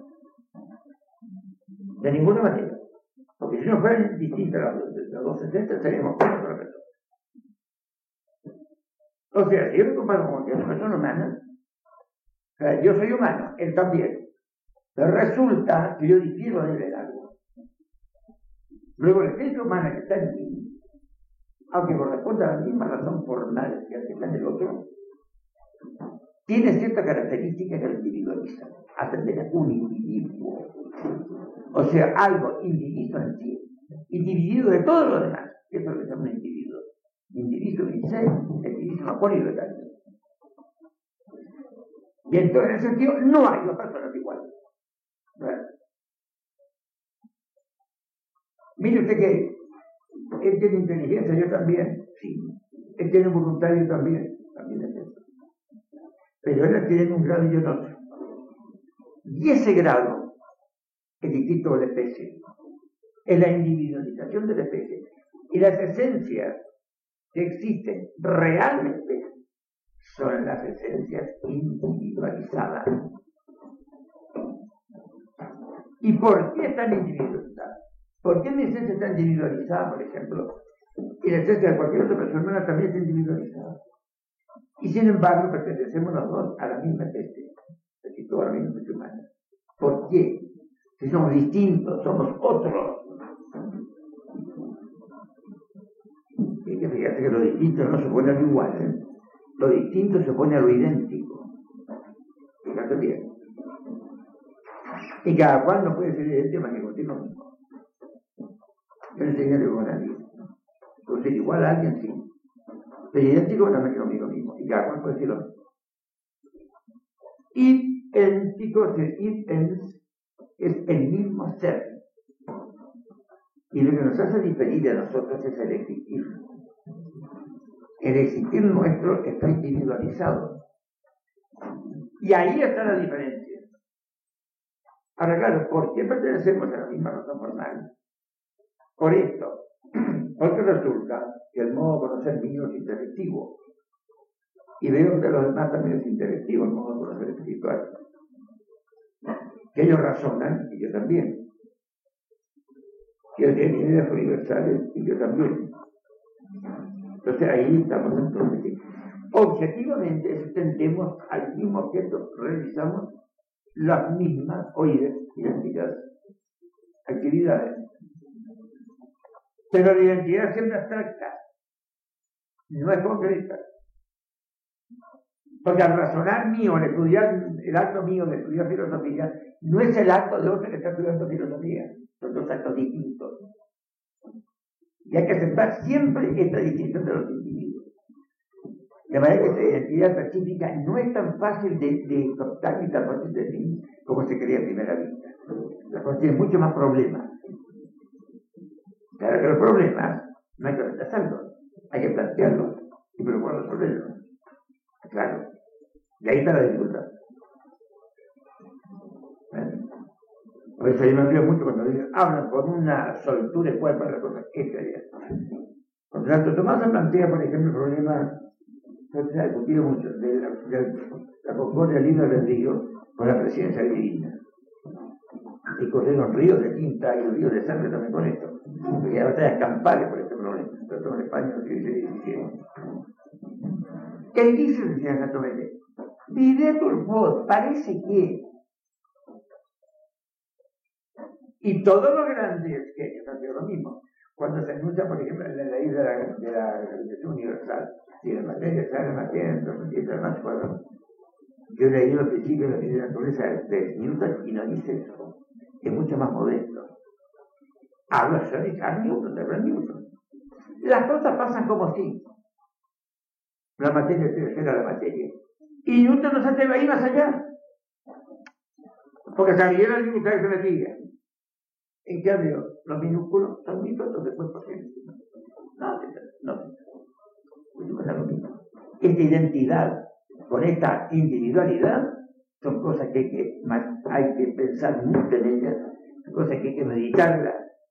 De ninguna manera. Porque si no fueran distintas las, las dos esencias, seríamos una sola persona. O sea, si yo me comparo con cualquier persona humana, o sea, yo soy humano, él también. Pero resulta que yo difiero de él en algo. Luego, la esencia humana que está en mí, aunque corresponda a la misma razón formal que está en el otro, tiene ciertas características que lo individualizan, atender a un individuo. O sea, algo individuo en sí, y dividido de todo lo demás. Eso es lo que se llama un individuo. Individuo in sé, individuo acuario de tal. Y entonces, en ese sentido, no hay dos personas iguales. ¿Verdad? Mire usted que él tiene inteligencia, yo también, sí. Él tiene voluntad, yo también, también es eso. Pero él tiene un grado y yo en otro. Y ese grado es distinto de la especie. Es la individualización de la especie. Y las esencias que existen realmente son las esencias individualizadas. ¿Y por qué están individualizadas? ¿Por qué mi esencia está individualizada, por ejemplo? Y la esencia de cualquier otra persona también está individualizada. Y sin embargo, pertenecemos los dos a la misma especie, es decir, toda la misma especie humana. ¿Por qué? Si somos distintos, somos otros. Hay que fíjate que lo distinto no se pone a lo igual, ¿eh? Lo distinto se pone a lo idéntico. Fíjate bien. Y cada cual no puede ser idéntico más que contigo mismo. Yo no enseñaré con nadie. Puedo ser igual a alguien, sí. Pero idéntico no me quedo conmigo mismo. Y cada cual puede ser lo mismo. Idéntico es idens, es el mismo ser. Y lo que nos hace diferir a nosotros es el existir. El existir nuestro está individualizado. Y ahí está la diferencia. Ahora, claro, ¿por qué pertenecemos a la misma razón formal? Por esto. Porque resulta que el modo de conocer mío es intelectivo. Y veo que los demás también es intelectivo, el modo de conocer espiritual. Que ellos razonan y yo también. Que ellos tienen ideas universales y yo también. Entonces ahí estamos entonces. Objetivamente extendemos al mismo objeto, realizamos las mismas o idénticas actividades. Pero la identidad siempre abstracta, no es concreta. Porque al razonar mío, al estudiar, el acto mío de estudiar filosofía, no es el acto de otro que está estudiando filosofía, son dos actos distintos. Y hay que aceptar siempre esta distinción de los individuos. De manera que esta identidad específica no es tan fácil de, de captar ni tan fácil de definir como se creía a primera vista. La cosa tiene mucho más problemas. Claro que los problemas no hay que rechazarlos, hay que plantearlos y procurar resolverlos. Claro, y ahí está la dificultad. ¿Eh? Por eso yo me río mucho cuando dicen, hablan con una soltura y cuerpo de la cosa. Esa ya. Cuando Santo Tomás se plantea, por ejemplo, el problema, se ha discutido mucho, de la, de la concordia libre del río con la presencia divina. Y corrieron ríos de tinta y ríos de sangre también con esto. Porque hay batallas campales, por ejemplo, sobre todo en España, en el siglo diecisiete. Él dice, decía Santo Tomás, Vide Turfot, parece que. Y todos los grandes que han sido lo mismo. Cuando se anuncia, por ejemplo, en la ley de la, de la gravitación universal, si la materia sale, la materia, entonces empieza más cuadro. Yo leí los principios de la ley de la naturaleza de Newton y no dice eso. Es mucho más modesto. Habla de Isaac Newton, de Abraham Newton. Las cosas pasan como si. La materia se refiere a la materia. Y Newton no se atreve a ir más allá. Porque salieron el límite que se metía. En cambio, los minúsculos son minúsculos después por ejemplo. No, no. Pues lo mismo. Esta identidad con esta individualidad son cosas que hay que, hay que pensar mucho en ellas, son cosas que hay que meditarlas.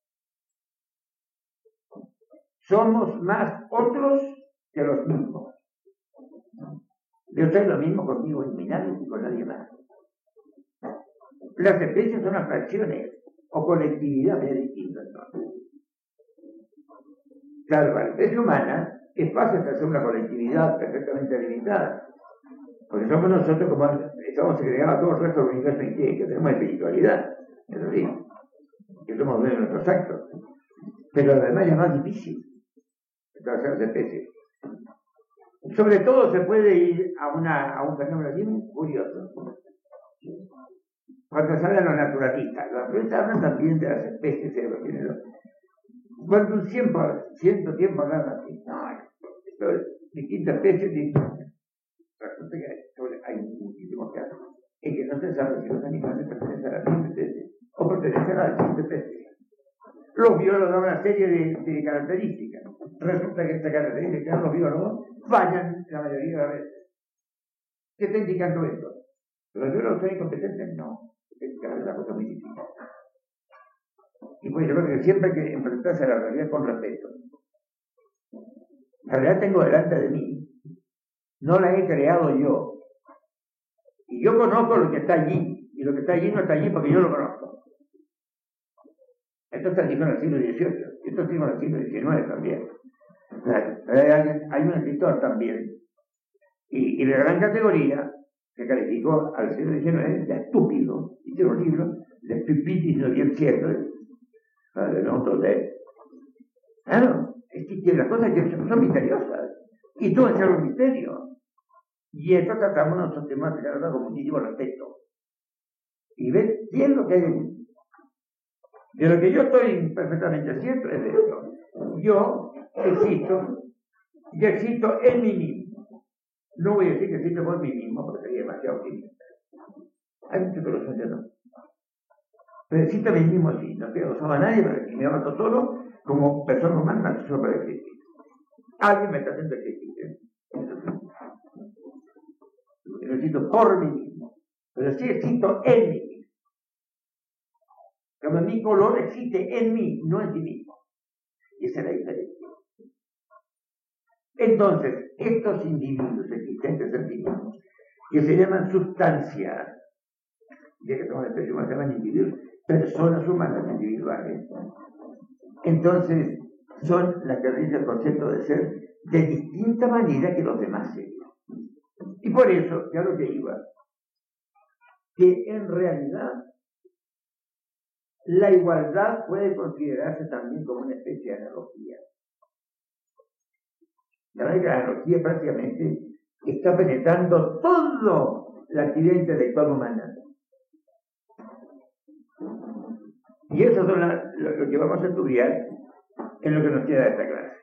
Somos más otros que los mismos. Yo soy lo mismo conmigo y nadie y con nadie más. Las especies son abstracciones o colectividades distintas. Claro, para la especie humana es fácil hacer una colectividad perfectamente limitada, porque somos nosotros como estamos segregados a todo el resto del universo en que, que tenemos espiritualidad, es decir, que somos dueños de nuestros actos, pero además es más difícil hacer las especies. Sobre todo se puede ir a, una, a un fenómeno bien curioso. Cuando se hablan los naturalistas, los naturalistas hablan también de las especies y de los géneros. Cuando un tiempo, cierto tiempo hablan así, no, esto es distintas especies, distintas. Resulta que hay muchísimos casos en que no se sabe si los animales pertenecen a la misma especie o pertenecen a la distinta especie. Los biólogos dan una serie de, de características. Resulta que estas características los biólogos fallan la mayoría de las veces. ¿Qué está indicando esto? ¿Los biólogos son incompetentes? No. Es una cosa muy difícil. Y pues yo creo que siempre hay que enfrentarse a la realidad con respeto. La realidad tengo delante de mí. No la he creado yo. Y yo conozco lo que está allí. Y lo que está allí no está allí porque yo lo conozco. Esto está allí con el siglo dieciocho. Y esto está con el siglo diecinueve también. Hay, hay un escritor también. Y, y de gran categoría que calificó al siglo diecinueve de estúpido. Y tiene un libro de Stupidity no bien cierto. De nosotros de claro, es que las cosas que son misteriosas. Y todo es un misterio. Y esto tratamos nuestros temas de la con muchísimo respeto. Y ves bien lo que hay en mí. De lo que yo estoy perfectamente cierto es de esto. Yo existo, yo existo en mí mismo. No voy a decir que existo por mí mismo, porque sería demasiado optimista. Hay muchos que lo son, yo no. Pero existo a mí mismo así. No quiero usar a nadie, pero me mato solo como persona humana, no solo para existir. Alguien me está haciendo existir. Lo existo por mí mismo, pero sí existo en mí mismo. Como mi color existe en mí, no en ti mismo. Y esa es la diferencia. Entonces, estos individuos existentes en sí mismos, que se llaman sustancias, ya que son especies humanas, se llaman individuos, personas humanas individuales, entonces son las que rige el concepto de ser de distinta manera que los demás seres. Y por eso, ya lo que iba, que en realidad la igualdad puede considerarse también como una especie de analogía. La analogía prácticamente está penetrando toda la actividad intelectual humana. Y eso es lo, lo que vamos a estudiar en lo que nos queda de esta clase.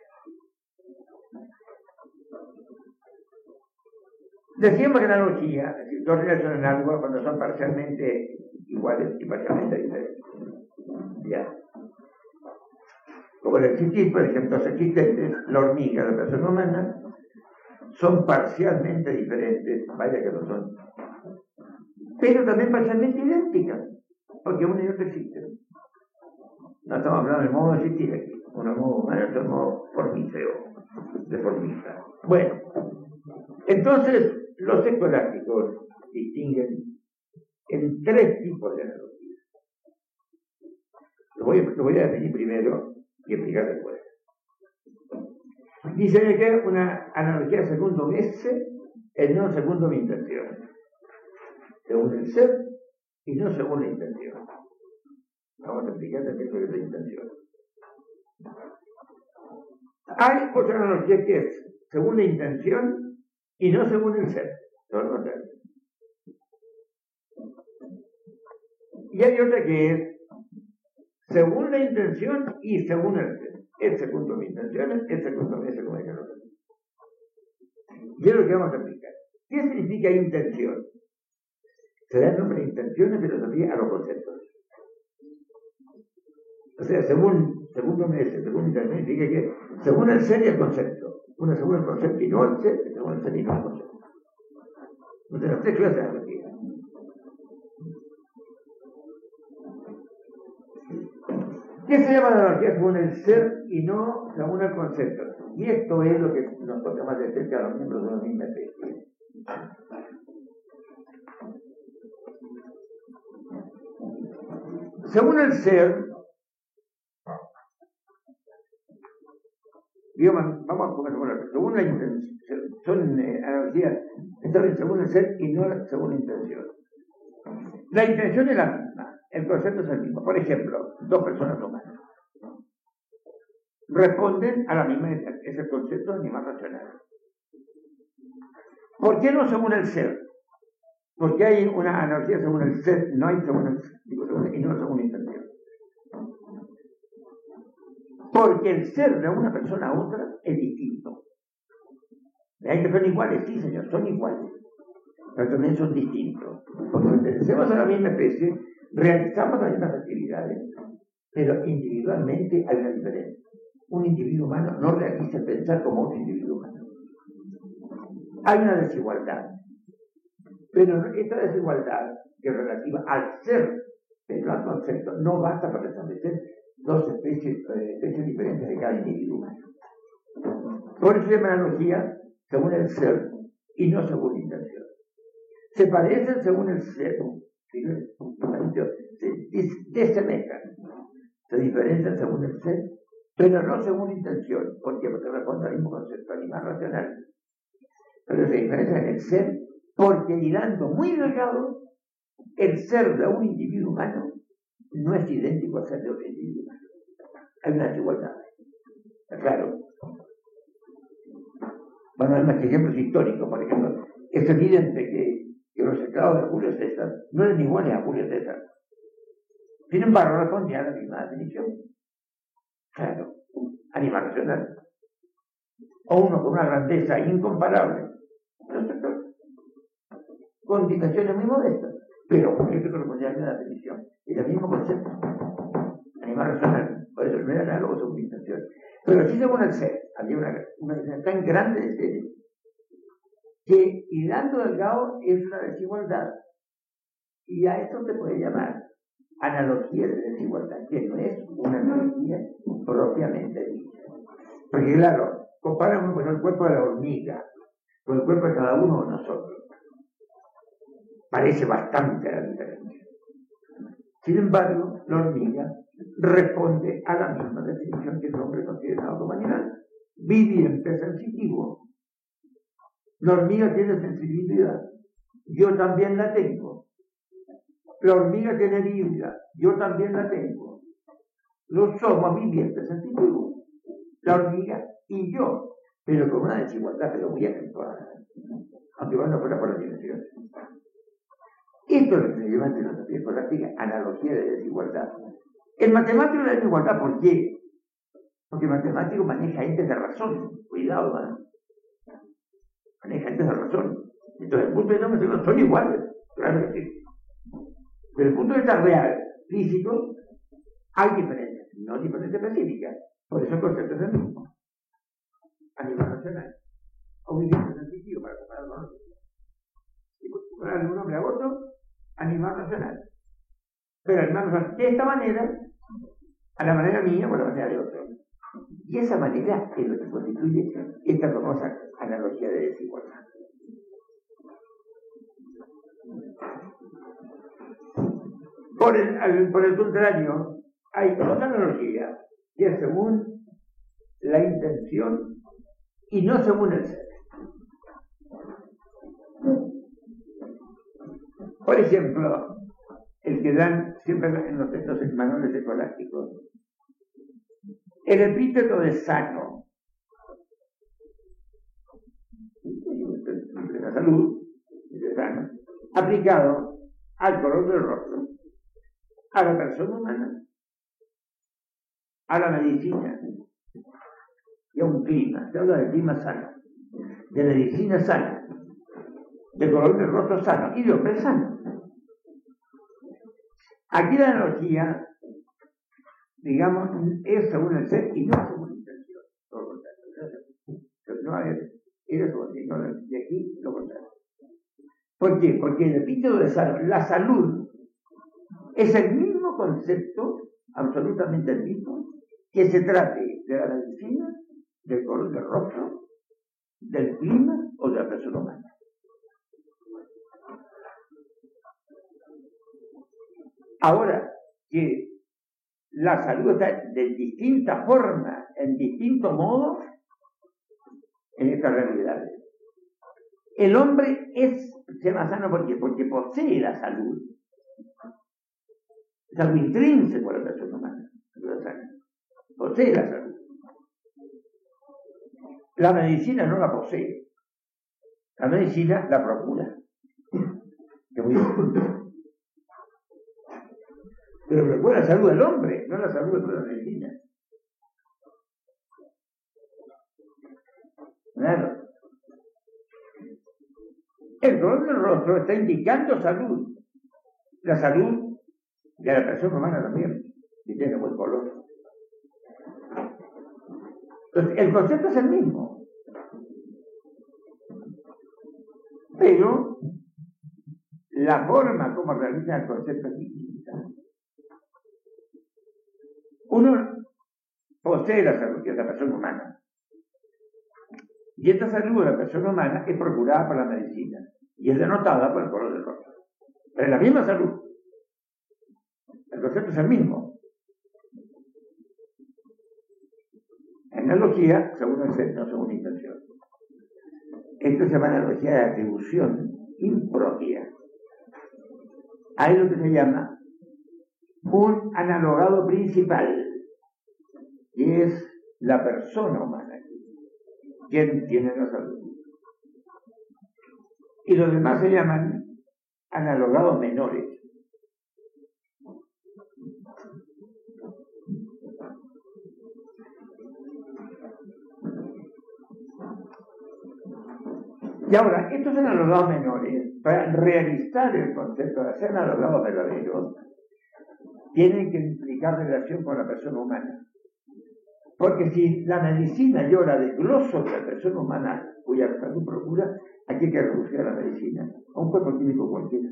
Decíamos que la analogía, es decir, dos relaciones análogas cuando son parcialmente iguales y parcialmente diferentes. Ya. Como el existir, por ejemplo, los existentes, la hormiga, la persona humana, son parcialmente diferentes, vaya que lo son, pero también parcialmente idénticas, porque una y otra existen. No estamos hablando del modo de existir aquí. un modo humano, otro modo formiceo, deformista. Bueno, entonces los escolásticos distinguen en tres tipos de analogías. Lo voy, lo voy a definir primero y explicar después. Dicen que una analogía segundo ese es no segundo mi intención, según el ser y no según la intención. Vamos a explicar qué es la intención. Hay otra analogía que es según la intención y no según el ser. Todo lo contrario. Y hay otra que es según la intención y según el ser. El segundo mi intención, el segundo mi según el ser. Y es lo que vamos a explicar. ¿Qué significa intención? Se da el nombre de intención en filosofía a los conceptos. O sea, según segundo mes, según intención, significa que según el ser y el concepto. Uno según el concepto y no el ser, según el ser y no el concepto. Entonces, las tres clases de analogía. ¿Qué se llama analogía según el ser y no según el concepto? Y esto es lo que nos toca más de cerca a los miembros de la misma especie. Según el ser, digamos, vamos a poner bueno, según la intención, son eh, analogías, entonces según el ser y no según la intención. La intención es la misma, el concepto es el mismo. Por ejemplo, dos personas humanas responden a la misma, es el concepto de animal racional. ¿Por qué no según el ser? Porque hay una analogía según el ser, no hay según el digo, según, y no según la intención. Porque el ser de una persona a otra es distinto. Hay que son iguales, sí señor, son iguales, pero también son distintos. Cuando pertenecemos a la misma especie, realizamos las mismas actividades, pero individualmente hay una diferencia. Un individuo humano no realiza el pensar como otro individuo humano. Hay una desigualdad, pero esta desigualdad que es relativa al ser, pero al concepto, no basta para establecer dos especies, eh, especies diferentes de cada individuo humano. Por eso se llama analogía según el ser y no según la intención. Se parecen según el ser, se desemejan, se diferencian según el ser, pero no según la intención. ¿Por qué? Porque responde al mismo concepto animal racional. Pero se diferencian en el ser, porque hilando muy delgado, el ser de un individuo humano no es idéntico al ser de otro individuo humano. Hay una desigualdad. ¿Está claro? Bueno, hay más ejemplos históricos. Por ejemplo, es evidente que, que los esclavos de Julio César no eran iguales a Julio César. Sin embargo, respondían a la misma definición. Claro, animal racional. O uno con una grandeza incomparable, con dimensiones muy modestas, pero Julio César respondía a la misma definición. Y el mismo concepto. Animal racional. Por eso no era análogo según intención. Pero sí según el ser. Había una, una diferencia tan grande de seres que hilando delgado es una desigualdad. Y a esto se puede llamar analogía de desigualdad, que no es una analogía propiamente dicha. Porque claro, comparamos con el cuerpo de la hormiga, con el cuerpo de cada uno de nosotros. Parece bastante la diferencia. Sin embargo, la hormiga responde a la misma definición que el hombre considerado como animal. Viviente, sensitivo. La hormiga tiene sensibilidad. Yo también la tengo. La hormiga tiene vida. Yo también la tengo. Los somos vivientes, sensitivos. La hormiga y yo. Pero con una desigualdad, pero muy acentuada. Aunque bueno, fuera por las dimensiones. Esto es lo que se llama en filosofía escolástica analogía de desigualdad. El matemático de desigualdad, ¿por qué? Porque el matemático maneja entes de razón. Cuidado, ¿no? Maneja entes de razón. Entonces, el punto de vista matemático son iguales. Claro que sí. Desde el punto de vista real, físico, hay diferencias. No diferencias específicas. Por eso el concepto es el mismo. A nivel racional. O viviente sensitivo para comparar con otros. Y comparar de un hombre a otro, animal racional. Pero animal racional de esta manera, a la manera mía o a la manera de otro. Y esa manera es lo que constituye esta famosa analogía de desigualdad. Por el, al, por el contrario, hay otra analogía que es según la intención y no según el ser. Por ejemplo, el que dan siempre en los textos manuales escolásticos, el epíteto de sano, de la salud, de sano, aplicado al color del rostro, a la persona humana, a la medicina y a un clima. Se habla de clima sano, de medicina sana, de color del rostro sano y de hombre sano. Aquí la analogía, digamos, es según el ser y no según la intención. Todo lo contrario. No hay, es según, de aquí lo contrario. ¿Por qué? Porque el epíteto de salud, la salud, es el mismo concepto, absolutamente el mismo, que se trate de la medicina, del color del rostro, del clima o de la persona humana. Ahora que la salud está de distinta forma, en distintos modos, en estas realidades. El hombre es, se llama sano porque, porque posee la salud. Es algo intrínseco a la persona humana. Posee la salud. La medicina no la posee. La medicina la procura. Que muy bien. Pero procura la salud del hombre, no la salud de la medicina. Claro. El color del rostro está indicando salud. La salud de la persona humana también, que tiene buen color. Entonces, el concepto es el mismo. Pero la forma como realiza el concepto es distinta. Uno posee la salud, que es la persona humana. Y esta salud de la persona humana es procurada por la medicina y es denotada por el color del rostro. Pero es la misma salud. El concepto es el mismo. Analogía según el ser, no según la intención. Esto se llama analogía de atribución impropia. Hay lo que se llama un analogado principal, que es la persona humana, quien tiene la salud. Y los demás se llaman analogados menores. Y ahora, estos analogados menores, para realizar el concepto de ser analogados verdaderos, tienen que implicar relación con la persona humana. Porque si la medicina llora del gloso de la persona humana cuya salud procura, aquí hay que reducir a la medicina a un cuerpo químico cualquiera.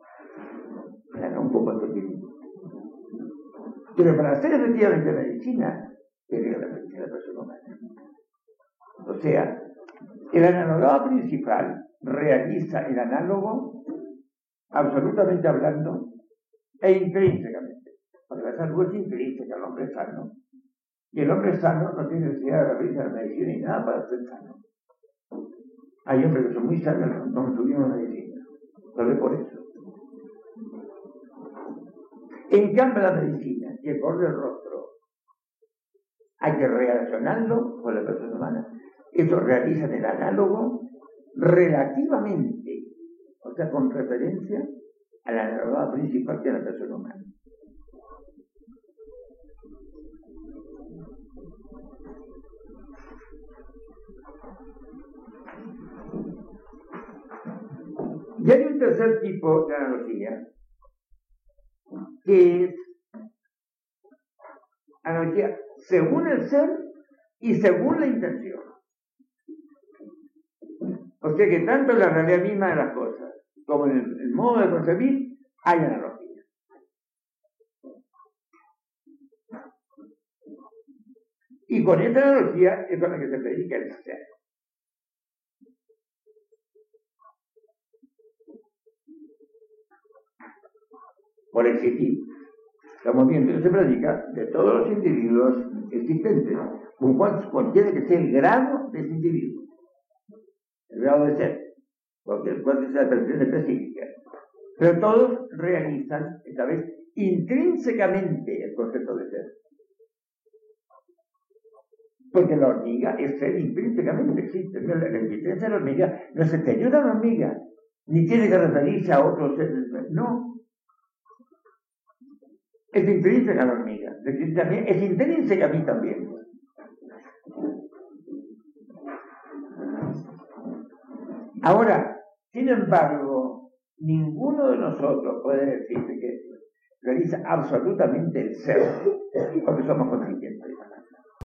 A un cuerpo químico. Pero para hacer efectivamente medicina, tiene que la medicina de la persona humana. O sea, el analogado principal realiza el análogo, absolutamente hablando, e intrínsecamente. Porque la salud es intrínseca al hombre sano. Y el hombre sano no tiene necesidad de realizar la medicina ni nada para ser sano. Hay hombres que son muy sanos, no tuvieron medicina. Lo ve por eso. En cambio, la medicina, que por el rostro, hay que relacionarlo con la persona humana. Eso realizan el análogo relativamente, o sea, con referencia a la analogada principal que es la persona humana. Y hay un tercer tipo de analogía, que es analogía según el ser y según la intención. O sea que tanto en la realidad misma de las cosas como en el, el modo de concebir hay analogía. Y con esta analogía es con la que se predica el ser. Por existir. Estamos viendo que se predica de todos los individuos existentes, con cualquiera que sea el grado de ese individuo, el grado de ser, cualquier cual sea la percepción específica. Pero todos realizan, esta vez, intrínsecamente el concepto de ser. Porque la hormiga es ser intrínsecamente, existe. La, la existencia de la hormiga no es exterior a la hormiga, ni tiene que referirse a otros seres. No. Es intrínseca a la hormiga, es intrínseca a mí también. Ahora, sin embargo, ninguno de nosotros puede decir que realiza absolutamente el ser, porque somos conscientes.